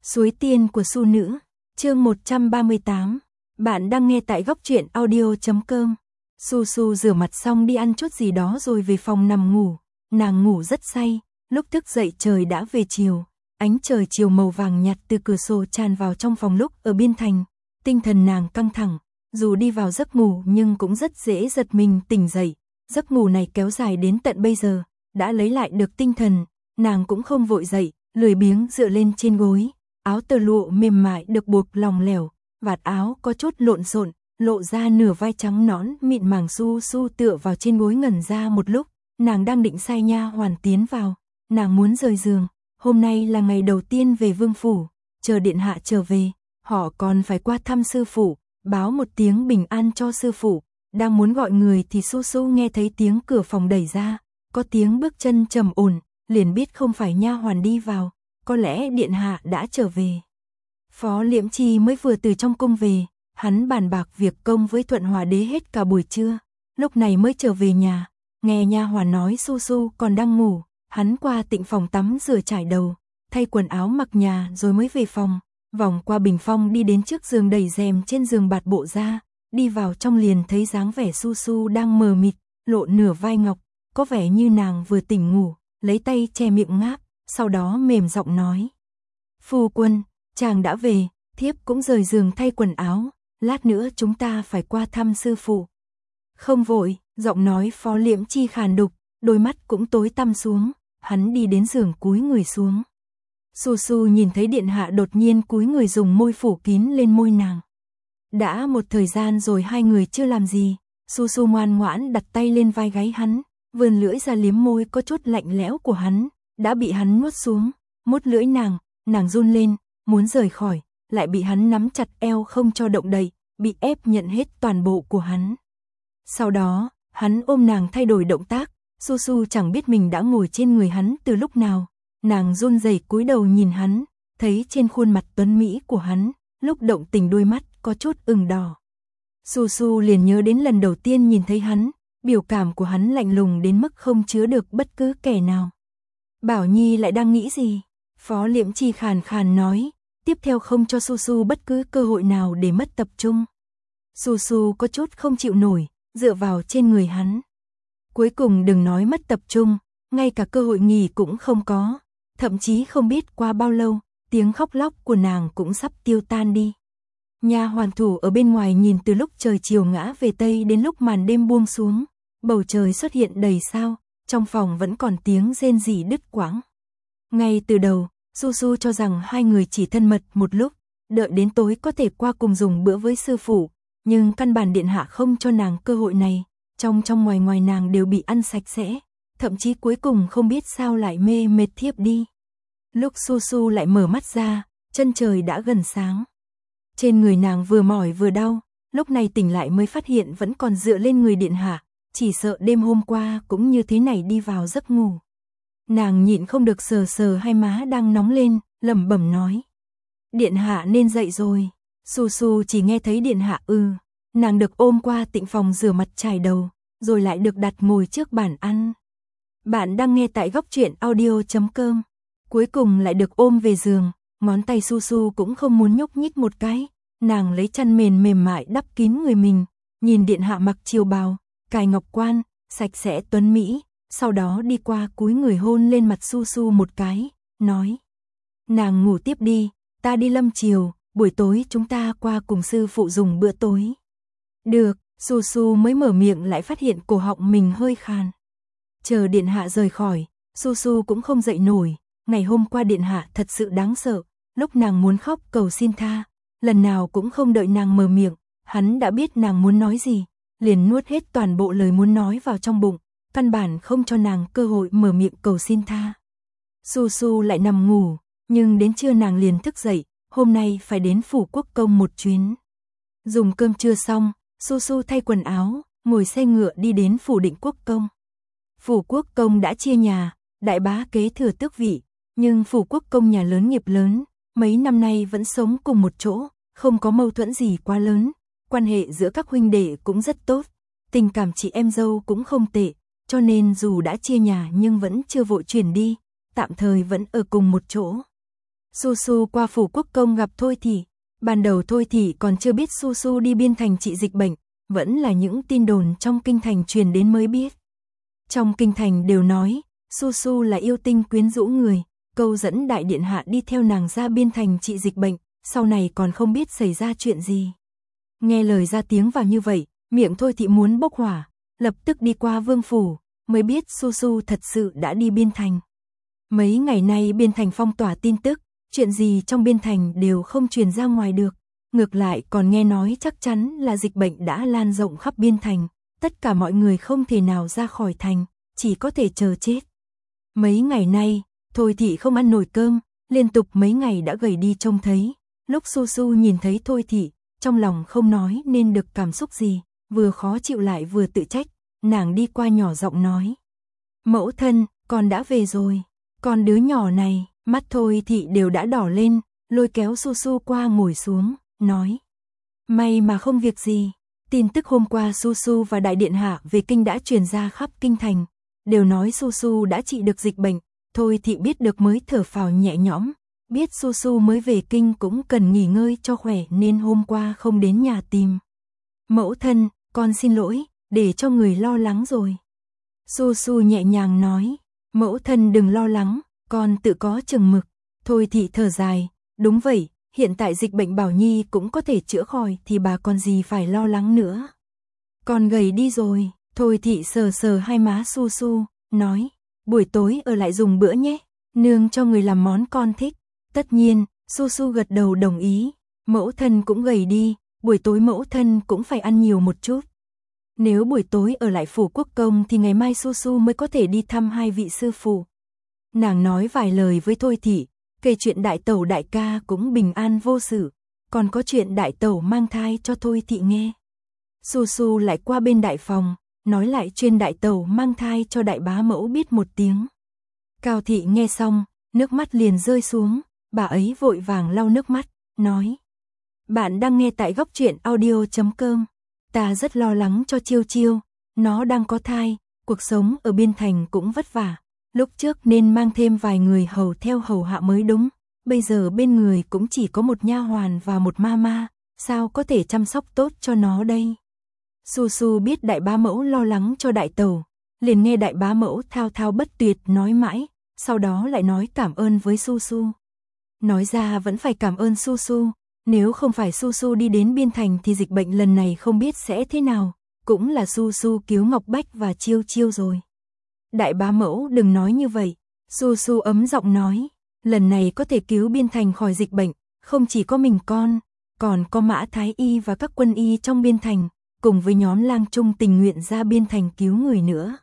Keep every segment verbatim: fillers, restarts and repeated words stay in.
Suối tiên của Su nữ, chương một trăm ba mươi tám. Bạn đang nghe tại góc truyện audio chấm com. Su Su rửa mặt xong đi ăn chút gì đó rồi về phòng nằm ngủ. Nàng ngủ rất say, lúc thức dậy trời đã về chiều. Ánh trời chiều màu vàng nhạt từ cửa sổ tràn vào trong phòng lúc ở Biên Thành. Tinh thần nàng căng thẳng, dù đi vào giấc ngủ nhưng cũng rất dễ giật mình tỉnh dậy. Giấc ngủ này kéo dài đến tận bây giờ, đã lấy lại được tinh thần, nàng cũng không vội dậy, lười biếng dựa lên trên gối. Áo tơ lụa mềm mại được buộc lỏng lẻo, vạt áo có chút lộn xộn, lộ ra nửa vai trắng nõn mịn màng. Su Su tựa vào trên gối ngẩn ra một lúc, nàng đang định sai nha hoàn tiến vào, nàng muốn rời giường, hôm nay là ngày đầu tiên về vương phủ, chờ điện hạ trở về, họ còn phải qua thăm sư phụ, báo một tiếng bình an cho sư phụ. Đang muốn gọi người thì Su Su nghe thấy tiếng cửa phòng đẩy ra, có tiếng bước chân trầm ổn, liền biết không phải nha hoàn đi vào. Có lẽ điện hạ đã trở về. Phó Liễm Chi mới vừa từ trong cung về, hắn bàn bạc việc công với Thuận Hòa đế hết cả buổi trưa, lúc này mới trở về nhà, nghe nha hoàn nói Su Su còn đang ngủ, hắn qua tịnh phòng tắm rửa trải đầu, thay quần áo mặc nhà rồi mới về phòng, vòng qua bình phong đi đến trước giường đẩy rèm trên giường bạt bộ ra, đi vào trong liền thấy dáng vẻ Su Su đang mờ mịt, lộ nửa vai ngọc, có vẻ như nàng vừa tỉnh ngủ, lấy tay che miệng ngáp. Sau đó mềm giọng nói: "Phu quân, chàng đã về, thiếp cũng rời giường thay quần áo, lát nữa chúng ta phải qua thăm sư phụ." "Không vội." Giọng nói Phó Liễm Chi khàn đục, đôi mắt cũng tối tăm xuống, hắn đi đến giường cúi người xuống. Su Su nhìn thấy điện hạ đột nhiên cúi người dùng môi phủ kín lên môi nàng. Đã một thời gian rồi hai người chưa làm gì, Su Su ngoan ngoãn đặt tay lên vai gáy hắn, vươn lưỡi ra liếm môi có chút lạnh lẽo của hắn. Đã bị hắn nuốt xuống, mút lưỡi nàng, nàng run lên, muốn rời khỏi, lại bị hắn nắm chặt eo không cho động đậy, bị ép nhận hết toàn bộ của hắn. Sau đó, hắn ôm nàng thay đổi động tác, Su Su chẳng biết mình đã ngồi trên người hắn từ lúc nào, nàng run rẩy cúi đầu nhìn hắn, thấy trên khuôn mặt tuấn mỹ của hắn, lúc động tình đôi mắt có chút ửng đỏ. Su Su liền nhớ đến lần đầu tiên nhìn thấy hắn, biểu cảm của hắn lạnh lùng đến mức không chứa được bất cứ kẻ nào. Bảo Nhi lại đang nghĩ gì? Phó Liễm Chi khàn khàn nói, tiếp theo không cho Su Su bất cứ cơ hội nào để mất tập trung. Su Su có chút không chịu nổi, dựa vào trên người hắn. Cuối cùng đừng nói mất tập trung, ngay cả cơ hội nghỉ cũng không có, thậm chí không biết qua bao lâu, tiếng khóc lóc của nàng cũng sắp tiêu tan đi. Nha hoàn thủ ở bên ngoài nhìn từ lúc trời chiều ngã về tây đến lúc màn đêm buông xuống, bầu trời xuất hiện đầy sao. Trong phòng vẫn còn tiếng rên rỉ đứt quãng. Ngay từ đầu, Su Su cho rằng hai người chỉ thân mật một lúc, đợi đến tối có thể qua cùng dùng bữa với sư phụ, nhưng căn bản điện hạ không cho nàng cơ hội này, trong trong ngoài ngoài nàng đều bị ăn sạch sẽ, thậm chí cuối cùng không biết sao lại mê mệt thiếp đi. Lúc Su Su lại mở mắt ra, chân trời đã gần sáng. Trên người nàng vừa mỏi vừa đau, lúc này tỉnh lại mới phát hiện vẫn còn dựa lên người điện hạ. Chỉ sợ đêm hôm qua cũng như thế này đi vào giấc ngủ. Nàng nhịn không được sờ sờ hai má đang nóng lên, lẩm bẩm nói: "Điện hạ nên dậy rồi." Su Su chỉ nghe thấy điện hạ ư, nàng được ôm qua tịnh phòng rửa mặt chải đầu, rồi lại được đặt ngồi trước bàn ăn. Bạn đang nghe tại góc truyện audio chấm com. Cuối cùng lại được ôm về giường, ngón tay Su Su cũng không muốn nhúc nhích một cái, nàng lấy chăn mền mềm mại đắp kín người mình, nhìn điện hạ mặc triều bào, cài ngọc quan, sạch sẽ tuấn mỹ, sau đó đi qua cúi người hôn lên mặt Su Su một cái, nói: "Nàng ngủ tiếp đi, ta đi lâm triều, buổi tối chúng ta qua cùng sư phụ dùng bữa tối." "Được." Su Su mới mở miệng lại phát hiện cổ họng mình hơi khàn. Chờ điện hạ rời khỏi, Su Su cũng không dậy nổi, ngày hôm qua điện hạ thật sự đáng sợ, lúc nàng muốn khóc cầu xin tha, lần nào cũng không đợi nàng mở miệng, hắn đã biết nàng muốn nói gì. Liền nuốt hết toàn bộ lời muốn nói vào trong bụng, căn bản không cho nàng cơ hội mở miệng cầu xin tha. Su Su lại nằm ngủ, nhưng đến trưa nàng liền thức dậy, hôm nay phải đến phủ quốc công một chuyến. Dùng cơm trưa xong, Su Su thay quần áo, ngồi xe ngựa đi đến phủ định quốc công. Phủ quốc công đã chia nhà, đại bá kế thừa tước vị, nhưng phủ quốc công nhà lớn nghiệp lớn, mấy năm nay vẫn sống cùng một chỗ, không có mâu thuẫn gì quá lớn. Quan hệ giữa các huynh đệ cũng rất tốt, tình cảm chị em dâu cũng không tệ, cho nên dù đã chia nhà nhưng vẫn chưa vội chuyển đi, tạm thời vẫn ở cùng một chỗ. Su Su qua phủ quốc công gặp Thôi Thị. Ban đầu Thôi Thị còn chưa biết Su Su đi biên thành trị dịch bệnh, vẫn là những tin đồn trong kinh thành truyền đến mới biết. Trong kinh thành đều nói, Su Su là yêu tinh quyến rũ người, câu dẫn đại điện hạ đi theo nàng ra biên thành trị dịch bệnh, sau này còn không biết xảy ra chuyện gì. Nghe lời ra tiếng vào như vậy, miệng Thôi Thị muốn bốc hỏa, lập tức đi qua vương phủ, mới biết Su Su thật sự đã đi biên thành. Mấy ngày nay biên thành phong tỏa tin tức, chuyện gì trong biên thành đều không truyền ra ngoài được, ngược lại còn nghe nói chắc chắn là dịch bệnh đã lan rộng khắp biên thành, tất cả mọi người không thể nào ra khỏi thành, chỉ có thể chờ chết. Mấy ngày nay, Thôi Thị không ăn nổi cơm, liên tục mấy ngày đã gầy đi trông thấy, lúc Su Su nhìn thấy Thôi Thị, trong lòng không nói nên được cảm xúc gì, vừa khó chịu lại vừa tự trách, nàng đi qua nhỏ giọng nói. Mẫu thân, con đã về rồi, con đứa nhỏ này, mắt Thôi Thị đều đã đỏ lên, lôi kéo Su Su qua ngồi xuống, nói. May mà không việc gì, tin tức hôm qua Su Su và đại điện hạ về kinh đã truyền ra khắp kinh thành, đều nói Su Su đã trị được dịch bệnh, Thôi Thị biết được mới thở phào nhẹ nhõm, biết Su Su mới về kinh cũng cần nghỉ ngơi cho khỏe nên hôm qua không đến nhà tìm. Mẫu thân, con xin lỗi, để cho người lo lắng rồi. Su Su nhẹ nhàng nói, mẫu thân đừng lo lắng, con tự có chừng mực. Thôi Thị thở dài, đúng vậy, hiện tại dịch bệnh Bảo Nhi cũng có thể chữa khỏi thì bà còn gì phải lo lắng nữa. Con gầy đi rồi, Thôi Thị sờ sờ hai má Su Su, nói, buổi tối ở lại dùng bữa nhé, nương cho người làm món con thích. Tất nhiên, Su Su gật đầu đồng ý, mẫu thân cũng gầy đi, buổi tối mẫu thân cũng phải ăn nhiều một chút. Nếu buổi tối ở lại phủ quốc công thì ngày mai Su Su mới có thể đi thăm hai vị sư phụ. Nàng nói vài lời với Thôi Thị, kể chuyện đại tẩu đại ca cũng bình an vô sự, còn có chuyện đại tẩu mang thai cho Thôi Thị nghe. Su Su lại qua bên đại phòng, nói lại chuyên đại tẩu mang thai cho đại bá mẫu biết một tiếng. Cao Thị nghe xong, nước mắt liền rơi xuống, bà ấy vội vàng lau nước mắt, nói. Bạn đang nghe tại góc truyện audio chấm com. Ta rất lo lắng cho Chiêu Chiêu, nó đang có thai, cuộc sống ở biên thành cũng vất vả. Lúc trước nên mang thêm vài người hầu theo hầu hạ mới đúng, bây giờ bên người cũng chỉ có một nha hoàn và một mama, sao có thể chăm sóc tốt cho nó đây. Su Su biết đại bá mẫu lo lắng cho đại tẩu, liền nghe đại bá mẫu thao thao bất tuyệt nói mãi, sau đó lại nói cảm ơn với Su Su. Nói ra vẫn phải cảm ơn Su Su, nếu không phải Su Su đi đến biên thành thì dịch bệnh lần này không biết sẽ thế nào, cũng là Su Su cứu Ngọc Bách và Chiêu Chiêu rồi. Đại bá mẫu đừng nói như vậy, Su Su ấm giọng nói, lần này có thể cứu biên thành khỏi dịch bệnh, không chỉ có mình con, còn có Mã Thái Y và các quân y trong biên thành, cùng với nhóm lang trung tình nguyện ra biên thành cứu người nữa.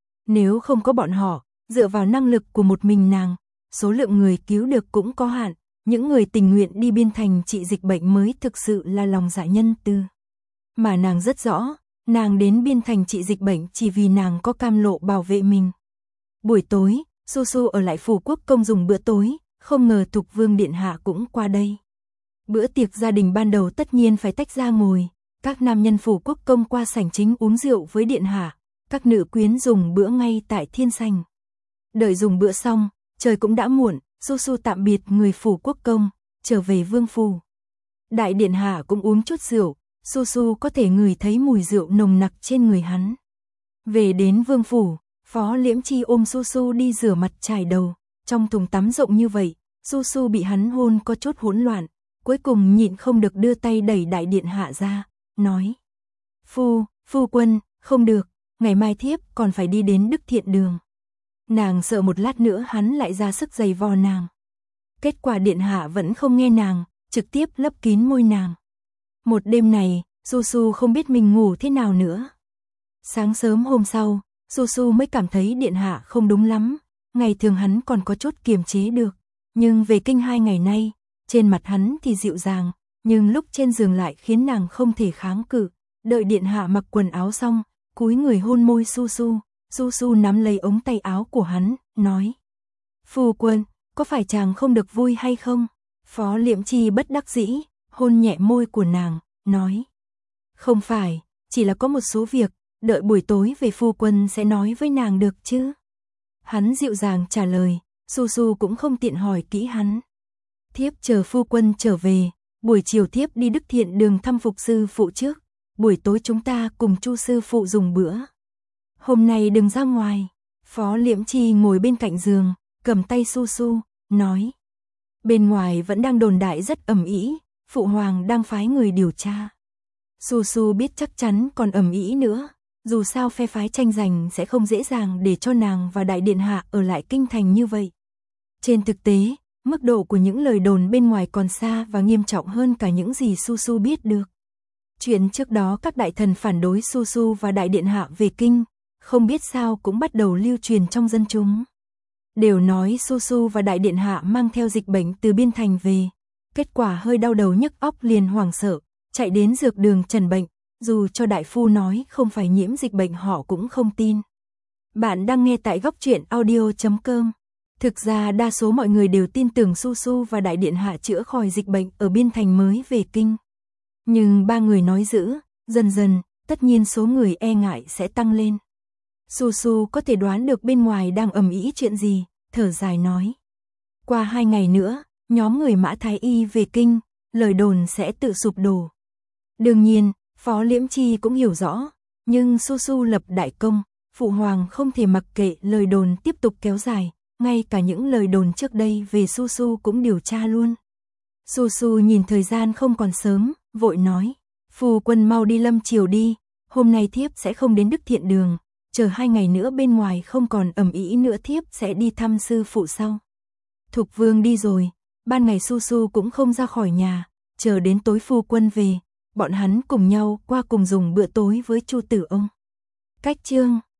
Nếu không có bọn họ, dựa vào năng lực của một mình nàng, số lượng người cứu được cũng có hạn, những người tình nguyện đi biên thành trị dịch bệnh mới thực sự là lòng dạ nhân từ. Mà nàng rất rõ, nàng đến biên thành trị dịch bệnh chỉ vì nàng có cam lộ bảo vệ mình. Buổi tối, Su Su ở lại phủ quốc công dùng bữa tối, không ngờ Thục Vương điện hạ cũng qua đây. Bữa tiệc gia đình ban đầu tất nhiên phải tách ra ngồi, các nam nhân phủ quốc công qua sảnh chính uống rượu với điện hạ, các nữ quyến dùng bữa ngay tại thiên sảnh. Đợi dùng bữa xong, trời cũng đã muộn, Su Su tạm biệt người phủ quốc công, trở về vương phủ. Đại điện hạ cũng uống chút rượu, Su Su có thể ngửi thấy mùi rượu nồng nặc trên người hắn. Về đến vương phủ, Phó Liễm Chi ôm Su Su đi rửa mặt chải đầu, trong thùng tắm rộng như vậy, Su Su bị hắn hôn có chút hỗn loạn, cuối cùng nhịn không được đưa tay đẩy đại điện hạ ra, nói. Phu, phu quân, không được, ngày mai thiếp còn phải đi đến Đức Thiện Đường. Nàng sợ một lát nữa hắn lại ra sức giày vò nàng. Kết quả điện hạ vẫn không nghe nàng, trực tiếp lấp kín môi nàng. Một đêm này, Su Su không biết mình ngủ thế nào nữa. Sáng sớm hôm sau, Su Su mới cảm thấy điện hạ không đúng lắm, ngày thường hắn còn có chút kiềm chế được, nhưng về kinh hai ngày nay, trên mặt hắn thì dịu dàng, nhưng lúc trên giường lại khiến nàng không thể kháng cự. Đợi điện hạ mặc quần áo xong, cúi người hôn môi Su Su, Su Su nắm lấy ống tay áo của hắn, nói. Phu quân, có phải chàng không được vui hay không? Phó Liễm Chi bất đắc dĩ, hôn nhẹ môi của nàng, nói. Không phải, chỉ là có một số việc, đợi buổi tối về phu quân sẽ nói với nàng được chứ. Hắn dịu dàng trả lời, Su Su cũng không tiện hỏi kỹ hắn. thiếp chờ phu quân trở về, buổi chiều thiếp đi Đức Thiện Đường thăm Phục sư phụ trước, buổi tối chúng ta cùng Chu sư phụ dùng bữa. Hôm nay đừng ra ngoài. Phó Liễm Chi ngồi bên cạnh giường, cầm tay Su Su, nói. Bên ngoài vẫn đang đồn đại rất ầm ĩ, phụ hoàng đang phái người điều tra. Su Su biết chắc chắn còn ầm ĩ nữa, dù sao phe phái tranh giành sẽ không dễ dàng để cho nàng và đại điện hạ ở lại kinh thành như vậy. Trên thực tế, mức độ của những lời đồn bên ngoài còn xa và nghiêm trọng hơn cả những gì Su Su biết được. Chuyện trước đó các đại thần phản đối Su Su và đại điện hạ về kinh, không biết sao cũng bắt đầu lưu truyền trong dân chúng. Đều nói Su Su và đại điện hạ mang theo dịch bệnh từ biên thành về, kết quả hơi đau đầu nhức óc liền hoảng sợ, chạy đến dược đường trần bệnh, dù cho đại phu nói không phải nhiễm dịch bệnh họ cũng không tin. Bạn đang nghe tại góc truyện audio chấm com. Thực ra đa số mọi người đều tin tưởng Su Su và đại điện hạ chữa khỏi dịch bệnh ở biên thành mới về kinh. Nhưng ba người nói dữ, dần dần, tất nhiên số người e ngại sẽ tăng lên. Su Su có thể đoán được bên ngoài đang ầm ĩ chuyện gì, thở dài nói. Qua hai ngày nữa, nhóm người Mã Thái Y về kinh, lời đồn sẽ tự sụp đổ. Đương nhiên, Phó Liễm Chi cũng hiểu rõ, nhưng Su Su lập đại công, phụ hoàng không thể mặc kệ lời đồn tiếp tục kéo dài, ngay cả những lời đồn trước đây về Su Su cũng điều tra luôn. Su Su nhìn thời gian không còn sớm, vội nói, phu quân mau đi lâm triều đi, hôm nay thiếp sẽ không đến Đức Thiện Đường, chờ hai ngày nữa bên ngoài không còn ầm ĩ nữa thiếp sẽ đi thăm sư phụ sau. Thục Vương đi rồi, ban ngày Su Su cũng không ra khỏi nhà, chờ đến tối phu quân về, bọn hắn cùng nhau qua cùng dùng bữa tối với Chu Tử Ông. Cách chương